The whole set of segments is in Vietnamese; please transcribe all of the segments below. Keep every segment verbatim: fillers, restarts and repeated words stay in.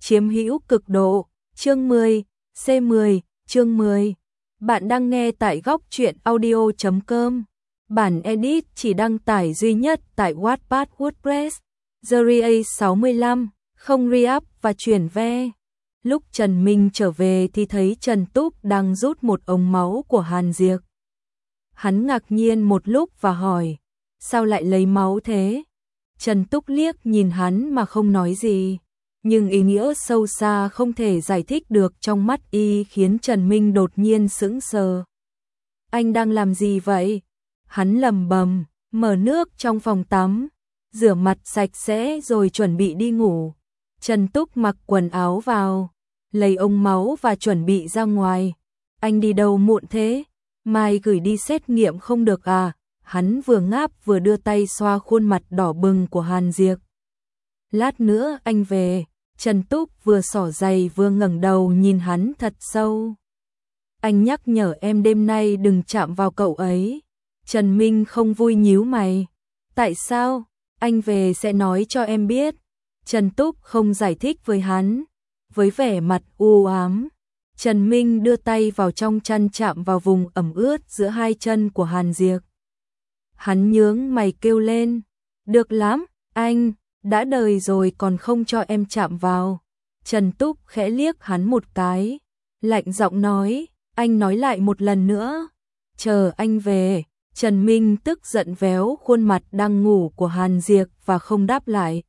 chiếm hữu cực độ, chương mười, C mười, chương mười. Bạn đang nghe tại góc truyện audio chấm com. Bản edit chỉ đăng tải duy nhất tại Wattpad WordPress. Series sáu mươi lăm, không re-up và chuyển ve. Lúc Trần Minh trở về thì thấy Trần Túc đang rút một ống máu của Hàn Diệc. Hắn ngạc nhiên một lúc và hỏi, sao lại lấy máu thế? Trần Túc liếc nhìn hắn mà không nói gì, nhưng ý nghĩa sâu xa không thể giải thích được trong mắt y khiến Trần Minh đột nhiên sững sờ. Anh đang làm gì vậy? Hắn lẩm bẩm, mở nước trong phòng tắm, rửa mặt sạch sẽ rồi chuẩn bị đi ngủ. Trần Túc mặc quần áo vào, lấy ống máu và chuẩn bị ra ngoài. Anh đi đâu muộn thế? Mai gửi đi xét nghiệm không được à? Hắn vừa ngáp vừa đưa tay xoa khuôn mặt đỏ bừng của Hàn Diệc. Lát nữa anh về. Trần Túc vừa xỏ giày vừa ngẩng đầu nhìn hắn thật sâu. Anh nhắc nhở em đêm nay đừng chạm vào cậu ấy. Trần Minh không vui nhíu mày. Tại sao? Anh về sẽ nói cho em biết. Trần Túc không giải thích với hắn. Với vẻ mặt u ám, Trần Minh đưa tay vào trong chăn chạm vào vùng ẩm ướt giữa hai chân của Hàn Diệc. Hắn nhướng mày kêu lên. Được lắm, anh, đã đời rồi còn không cho em chạm vào. Trần Túc khẽ liếc hắn một cái, lạnh giọng nói, anh nói lại một lần nữa. Chờ anh về. Trần Minh tức giận véo khuôn mặt đang ngủ của Hàn Diệc và không đáp lại.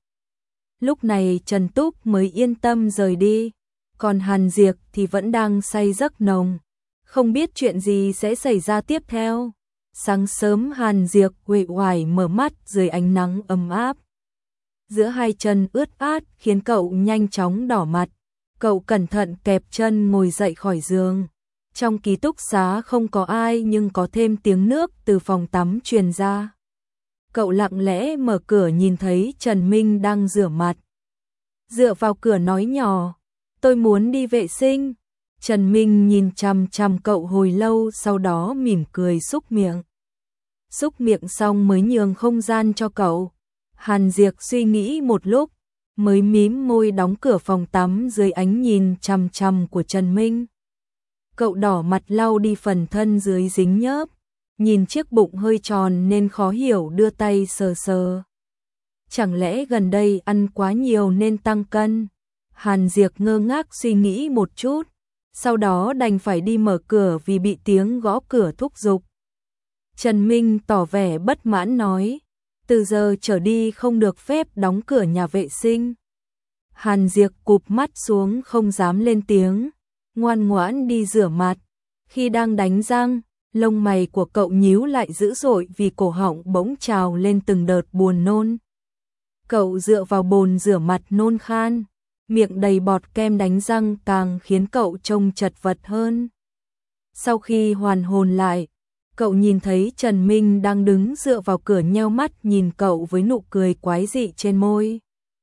Lúc này Trần Túc mới yên tâm rời đi, còn Hàn Diệc thì vẫn đang say giấc nồng, không biết chuyện gì sẽ xảy ra tiếp theo. Sáng sớm Hàn Diệc uể oải mở mắt dưới ánh nắng ấm áp. Giữa hai chân ướt át khiến cậu nhanh chóng đỏ mặt. Cậu cẩn thận kẹp chân ngồi dậy khỏi giường. Trong ký túc xá không có ai nhưng có thêm tiếng nước từ phòng tắm truyền ra. Cậu lặng lẽ mở cửa nhìn thấy Trần Minh đang rửa mặt. Dựa vào cửa nói nhỏ, tôi muốn đi vệ sinh. Trần Minh nhìn chằm chằm cậu hồi lâu, sau đó mỉm cười xúc miệng. Xúc miệng xong mới nhường không gian cho cậu. Hàn Diệc suy nghĩ một lúc, mới mím môi đóng cửa phòng tắm dưới ánh nhìn chằm chằm của Trần Minh. Cậu đỏ mặt lau đi phần thân dưới dính nhớp, nhìn chiếc bụng hơi tròn nên khó hiểu đưa tay sờ sờ. Chẳng lẽ gần đây ăn quá nhiều nên tăng cân? Hàn Diệc ngơ ngác suy nghĩ một chút, sau đó đành phải đi mở cửa vì bị tiếng gõ cửa thúc giục. Trần Minh tỏ vẻ bất mãn nói, từ giờ trở đi không được phép đóng cửa nhà vệ sinh. Hàn Diệc cụp mắt xuống không dám lên tiếng, ngoan ngoãn đi rửa mặt. Khi đang đánh răng, lông mày của cậu nhíu lại dữ dội vì cổ họng bỗng trào lên từng đợt buồn nôn. Cậu dựa vào bồn rửa mặt nôn khan, miệng đầy bọt kem đánh răng càng khiến cậu trông chật vật hơn. Sau khi hoàn hồn lại, cậu nhìn thấy Trần Minh đang đứng dựa vào cửa nheo mắt nhìn cậu với nụ cười quái dị trên môi.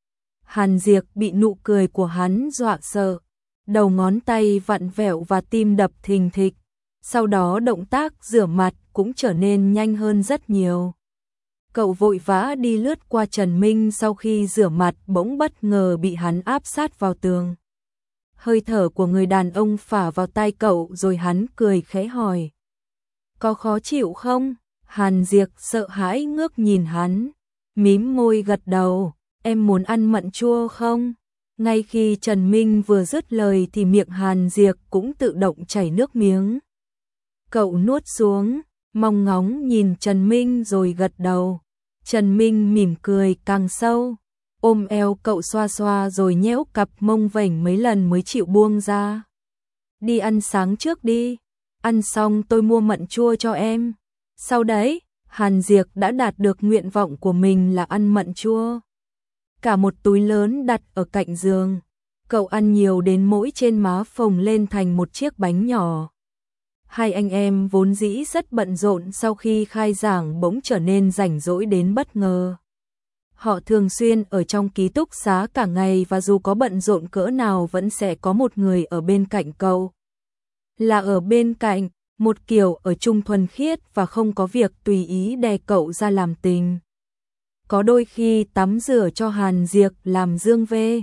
Hàn Diệc bị nụ cười của hắn dọa sợ, đầu ngón tay vặn vẹo và tim đập thình thịch. Sau đó động tác rửa mặt cũng trở nên nhanh hơn rất nhiều. Cậu vội vã đi lướt qua Trần Minh, sau khi rửa mặt bỗng bất ngờ bị hắn áp sát vào tường. Hơi thở của người đàn ông phả vào tai cậu rồi hắn cười khẽ hỏi. Có khó chịu không? Hàn Diệc sợ hãi ngước nhìn hắn, mím môi gật đầu. Em muốn ăn mận chua không? Ngay khi Trần Minh vừa dứt lời thì miệng Hàn Diệc cũng tự động chảy nước miếng. Cậu nuốt xuống, mong ngóng nhìn Trần Minh rồi gật đầu. Trần Minh mỉm cười càng sâu, ôm eo cậu xoa xoa rồi nhéo cặp mông vểnh mấy lần mới chịu buông ra. Đi ăn sáng trước đi, ăn xong tôi mua mận chua cho em. Sau đấy, Hàn Diệc đã đạt được nguyện vọng của mình là ăn mận chua. Cả một túi lớn đặt ở cạnh giường, cậu ăn nhiều đến mỗi trên má phồng lên thành một chiếc bánh nhỏ. Hai anh em vốn dĩ rất bận rộn sau khi khai giảng bỗng trở nên rảnh rỗi đến bất ngờ. Họ thường xuyên ở trong ký túc xá cả ngày và dù có bận rộn cỡ nào vẫn sẽ có một người ở bên cạnh cậu. Là ở bên cạnh, một kiểu ở chung thuần khiết và không có việc tùy ý đè cậu ra làm tình. Có đôi khi tắm rửa cho Hàn Diệc làm dương vê,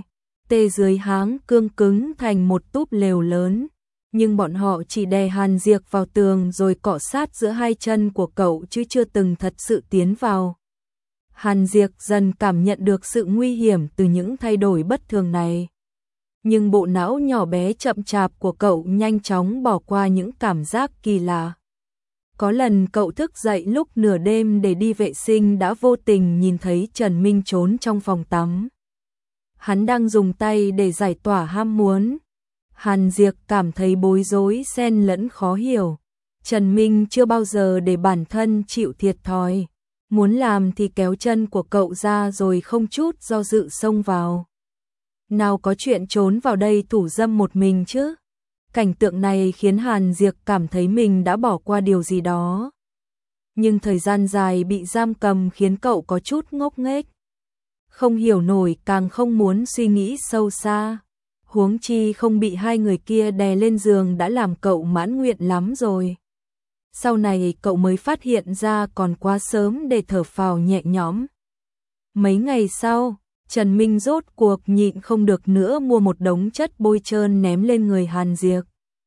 Tê dưới háng cương cứng thành một túp lều lớn, nhưng bọn họ chỉ đè Hàn Diệp vào tường rồi cọ sát giữa hai chân của cậu chứ chưa từng thật sự tiến vào. Hàn Diệp dần cảm nhận được sự nguy hiểm từ những thay đổi bất thường này. Nhưng bộ não nhỏ bé chậm chạp của cậu nhanh chóng bỏ qua những cảm giác kỳ lạ. Có lần cậu thức dậy lúc nửa đêm để đi vệ sinh đã vô tình nhìn thấy Trần Minh trốn trong phòng tắm. Hắn đang dùng tay để giải tỏa ham muốn. Hàn Diệp cảm thấy bối rối xen lẫn khó hiểu. Trần Minh chưa bao giờ để bản thân chịu thiệt thòi. Muốn làm thì kéo chân của cậu ra rồi không chút do dự xông vào. Nào có chuyện trốn vào đây thủ dâm một mình chứ? Cảnh tượng này khiến Hàn Diệp cảm thấy mình đã bỏ qua điều gì đó. Nhưng thời gian dài bị giam cầm khiến cậu có chút ngốc nghếch. Không hiểu nổi càng không muốn suy nghĩ sâu xa. Huống chi không bị hai người kia đè lên giường đã làm cậu mãn nguyện lắm rồi. Sau này cậu mới phát hiện ra còn quá sớm để thở phào nhẹ nhõm. Mấy ngày sau, Trần Minh rốt cuộc nhịn không được nữa mua một đống chất bôi trơn ném lên người Hàn Diệp.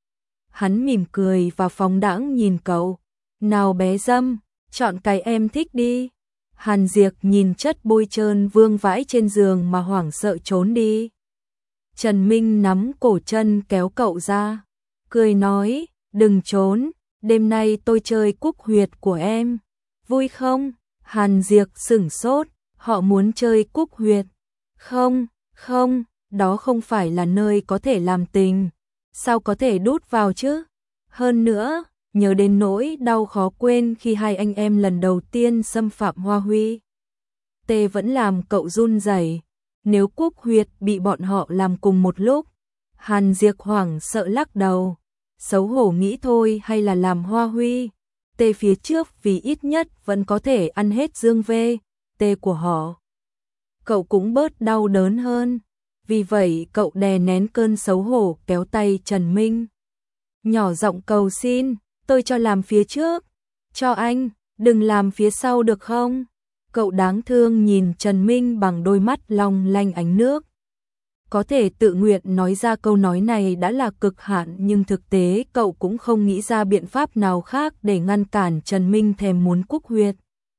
Hắn mỉm cười và phóng đãng nhìn cậu. Nào bé dâm, chọn cái em thích đi. Hàn Diệp nhìn chất bôi trơn vương vãi trên giường mà hoảng sợ trốn đi. Trần Minh nắm cổ chân kéo cậu ra, cười nói, đừng trốn, đêm nay tôi chơi cúc huyệt của em. Vui không? Hàn Diệp sửng sốt, họ muốn chơi cúc huyệt. Không, không, đó không phải là nơi có thể làm tình. Sao có thể đút vào chứ? Hơn nữa, nhớ đến nỗi đau khó quên khi hai anh em lần đầu tiên xâm phạm Hoa Huy. Tê vẫn làm cậu run rẩy. Nếu cúc huyệt bị bọn họ làm cùng một lúc, Hàn Diệp hoảng sợ lắc đầu. Xấu hổ nghĩ thôi hay là làm Hoa Huy. Tê phía trước vì ít nhất vẫn có thể ăn hết dương vê, tê của họ. Cậu cũng bớt đau đớn hơn. Vì vậy cậu đè nén cơn xấu hổ kéo tay Trần Minh. Nhỏ giọng cầu xin, tôi cho làm phía trước. Cho anh, đừng làm phía sau được không? Cậu đáng thương nhìn Trần Minh bằng đôi mắt long lanh ánh nước. Có thể tự nguyện nói ra câu nói này đã là cực hạn, nhưng thực tế cậu cũng không nghĩ ra biện pháp nào khác để ngăn cản Trần Minh thèm muốn cúc huyệt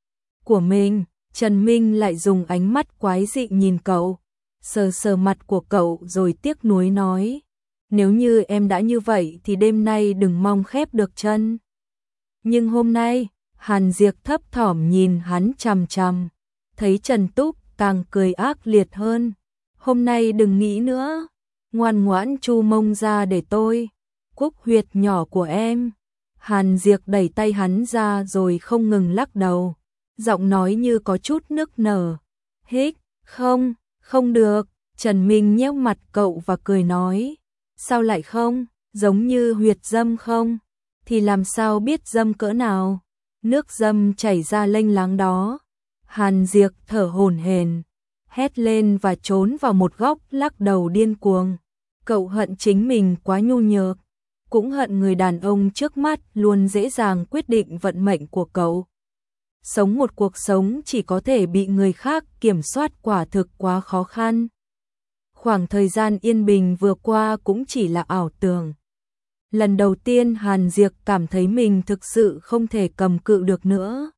của mình. Trần Minh lại dùng ánh mắt quái dị nhìn cậu, sờ sờ mặt của cậu rồi tiếc nuối nói, nếu như em đã như vậy thì đêm nay đừng mong khép được chân. Nhưng hôm nay, Hàn Diệp thấp thỏm nhìn hắn chằm chằm, thấy Trần Túc càng cười ác liệt hơn. Hôm nay đừng nghĩ nữa, ngoan ngoãn chu mông ra để tôi, cúc huyệt nhỏ của em. Hàn Diệp đẩy tay hắn ra rồi không ngừng lắc đầu, giọng nói như có chút nức nở. Hích, không, không được. Trần Minh nhéo mặt cậu và cười nói, sao lại không, giống như huyệt dâm không? Thì làm sao biết dâm cỡ nào? Nước dâm chảy ra lênh láng đó. Hàn Diệp thở hổn hển, hét lên và trốn vào một góc lắc đầu điên cuồng. Cậu hận chính mình quá nhu nhược, cũng hận người đàn ông trước mắt luôn dễ dàng quyết định vận mệnh của cậu. Sống một cuộc sống chỉ có thể bị người khác kiểm soát quả thực quá khó khăn. Khoảng thời gian yên bình vừa qua cũng chỉ là ảo tưởng. Lần đầu tiên Hàn Diệp cảm thấy mình thực sự không thể cầm cự được nữa.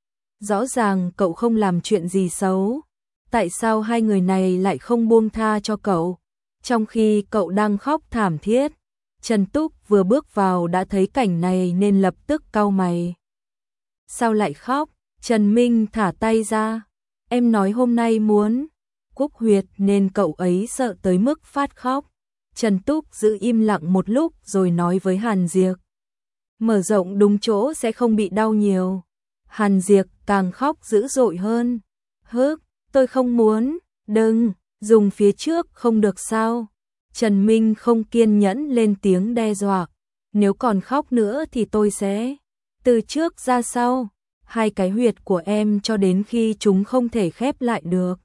Rõ ràng cậu không làm chuyện gì xấu. Tại sao hai người này lại không buông tha cho cậu? Trong khi cậu đang khóc thảm thiết, Trần Túc vừa bước vào đã thấy cảnh này nên lập tức cau mày. Sao lại khóc? Trần Minh thả tay ra. Em nói hôm nay muốn cúc huyệt nên cậu ấy sợ tới mức phát khóc. Trần Túc giữ im lặng một lúc rồi nói với Hàn Diệp. Mở rộng đúng chỗ sẽ không bị đau nhiều. Hàn Diệp càng khóc dữ dội hơn. Hức, tôi không muốn, đừng, dùng phía trước không được sao? Trần Minh không kiên nhẫn lên tiếng đe dọa. Nếu còn khóc nữa thì tôi sẽ từ trước ra sau, hai cái huyệt của em cho đến khi chúng không thể khép lại được.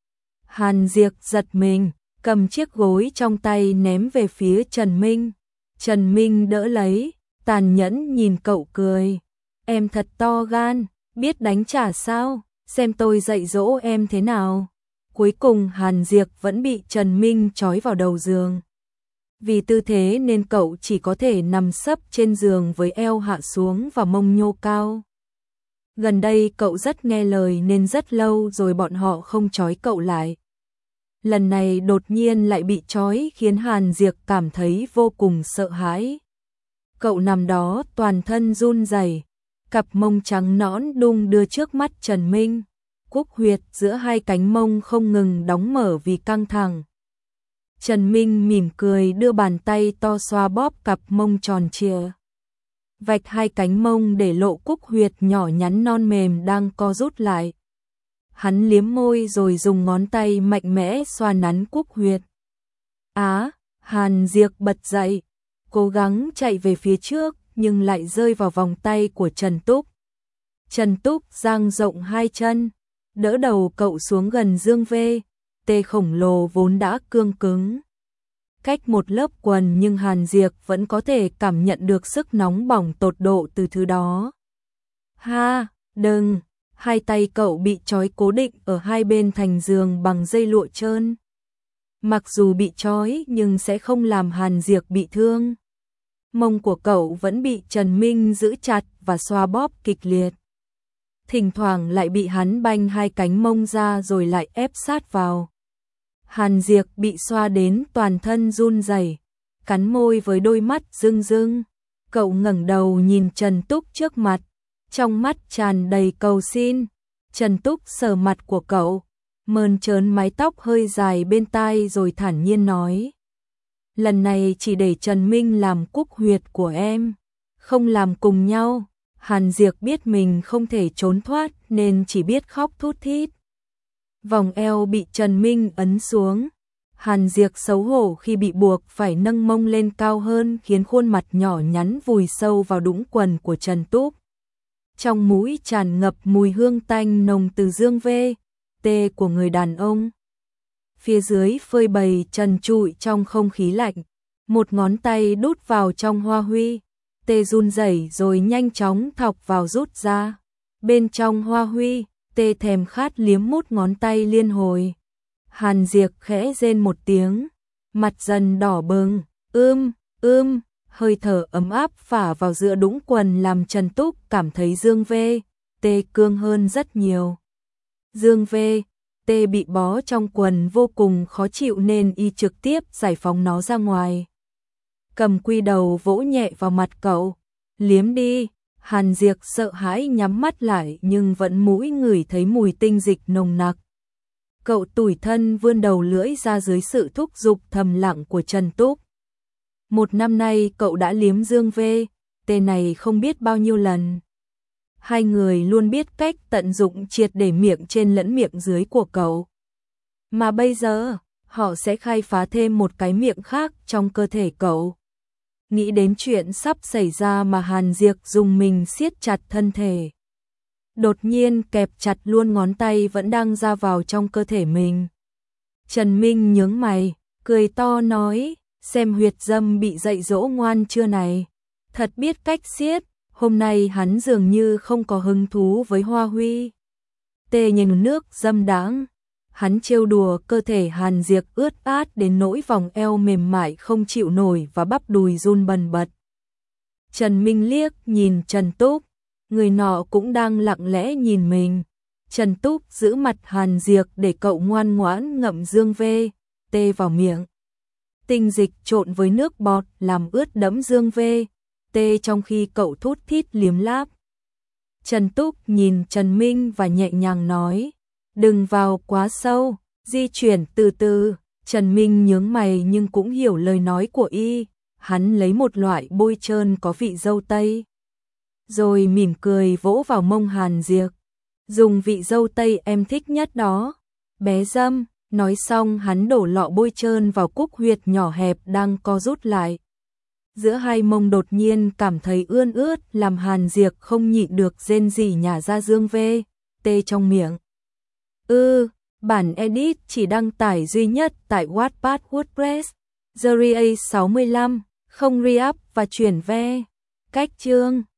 Hàn Diệp giật mình, cầm chiếc gối trong tay ném về phía Trần Minh. Trần Minh đỡ lấy, tàn nhẫn nhìn cậu cười. Em thật to gan, biết đánh trả sao? Xem tôi dạy dỗ em thế nào. Cuối cùng Hàn Diệp vẫn bị Trần Minh trói vào đầu giường. Vì tư thế nên cậu chỉ có thể nằm sấp trên giường với eo hạ xuống và mông nhô cao. Gần đây cậu rất nghe lời nên rất lâu rồi bọn họ không trói cậu lại. Lần này đột nhiên lại bị trói khiến Hàn Diệp cảm thấy vô cùng sợ hãi. Cậu nằm đó toàn thân run rẩy, cặp mông trắng nõn đung đưa trước mắt Trần Minh. Cúc huyệt giữa hai cánh mông không ngừng đóng mở vì căng thẳng. Trần Minh mỉm cười đưa bàn tay to xoa bóp cặp mông tròn trịa. Vạch hai cánh mông để lộ cúc huyệt nhỏ nhắn non mềm đang co rút lại. Hắn liếm môi rồi dùng ngón tay mạnh mẽ xoa nắn cúc huyệt. Á, Hàn Diệp bật dậy, cố gắng chạy về phía trước nhưng lại rơi vào vòng tay của Trần Túc. Trần Túc dang rộng hai chân, đỡ đầu cậu xuống gần Dương Vê, tê khổng lồ vốn đã cương cứng. Cách một lớp quần nhưng Hàn Diệp vẫn có thể cảm nhận được sức nóng bỏng tột độ từ thứ đó. Ha, đừng, hai tay cậu bị trói cố định ở hai bên thành giường bằng dây lụa trơn. Mặc dù bị trói nhưng sẽ không làm Hàn Diệp bị thương. Mông của cậu vẫn bị Trần Minh giữ chặt và xoa bóp kịch liệt. Thỉnh thoảng lại bị hắn banh hai cánh mông ra rồi lại ép sát vào. Hàn Diệp bị xoa đến toàn thân run rẩy, cắn môi với đôi mắt rưng rưng. Cậu ngẩng đầu nhìn Trần Túc trước mặt, trong mắt tràn đầy cầu xin. Trần Túc sờ mặt của cậu, mơn trớn mái tóc hơi dài bên tai rồi thản nhiên nói: lần này chỉ để Trần Minh làm cúc huyệt của em, không làm cùng nhau. Hàn Diệp biết mình không thể trốn thoát nên chỉ biết khóc thút thít. Vòng eo bị Trần Minh ấn xuống. Hàn Diệp xấu hổ khi bị buộc phải nâng mông lên cao hơn khiến khuôn mặt nhỏ nhắn vùi sâu vào đũng quần của Trần Túc. Trong mũi tràn ngập mùi hương tanh nồng từ dương vê, tê của người đàn ông. Phía dưới phơi bày trần trụi trong không khí lạnh, một ngón tay đút vào trong hoa huy, tê run rẩy rồi nhanh chóng thọc vào rút ra. Bên trong hoa huy, tê thèm khát liếm mút ngón tay liên hồi. Hàn Diệp khẽ rên một tiếng, mặt dần đỏ bừng, ưm, ưm, hơi thở ấm áp phả vào giữa đũng quần làm Trần Túc cảm thấy dương vê, tê cương hơn rất nhiều. Dương vê, tê bị bó trong quần vô cùng khó chịu nên y trực tiếp giải phóng nó ra ngoài. Cầm quy đầu vỗ nhẹ vào mặt cậu, liếm đi. Hàn Diệp sợ hãi nhắm mắt lại nhưng vẫn mũi ngửi thấy mùi tinh dịch nồng nặc. Cậu tủi thân vươn đầu lưỡi ra dưới sự thúc giục thầm lặng của Trần Túc. Một năm nay cậu đã liếm dương vê, tê này không biết bao nhiêu lần. Hai người luôn biết cách tận dụng triệt để miệng trên lẫn miệng dưới của cậu. Mà bây giờ, họ sẽ khai phá thêm một cái miệng khác trong cơ thể cậu. Nghĩ đến chuyện sắp xảy ra mà Hàn Diệp dùng mình siết chặt thân thể. Đột nhiên kẹp chặt luôn ngón tay vẫn đang ra vào trong cơ thể mình. Trần Minh nhướng mày, cười to nói, xem huyệt dâm bị dạy dỗ ngoan chưa này. Thật biết cách siết, hôm nay hắn dường như không có hứng thú với Hoa Huy. Tê nhìn nước dâm đáng. Hắn trêu đùa cơ thể Hàn Diệp ướt át đến nỗi vòng eo mềm mại không chịu nổi và bắp đùi run bần bật. Trần Minh liếc nhìn Trần Túc, người nọ cũng đang lặng lẽ nhìn mình. Trần Túc giữ mặt Hàn Diệp để cậu ngoan ngoãn ngậm dương vê, tê vào miệng. Tinh dịch trộn với nước bọt làm ướt đẫm dương vê, tê trong khi cậu thút thít liếm láp. Trần Túc nhìn Trần Minh và nhẹ nhàng nói, đừng vào quá sâu, di chuyển từ từ. Trần Minh nhướng mày nhưng cũng hiểu lời nói của y. Hắn lấy một loại bôi trơn có vị dâu tây, rồi mỉm cười vỗ vào mông Hàn Diệp. Dùng vị dâu tây em thích nhất đó, bé dâm. Nói xong hắn đổ lọ bôi trơn vào cúc huyệt nhỏ hẹp đang co rút lại. Giữa hai mông đột nhiên cảm thấy ươn ướt làm Hàn Diệp không nhịn được rên rỉ nhả ra dương vê, tê trong miệng. Ư, ừ, bản edit chỉ đăng tải duy nhất tại Wattpad WordPress, Series sáu mươi lăm, không re-up và chuyển ve. Cách chương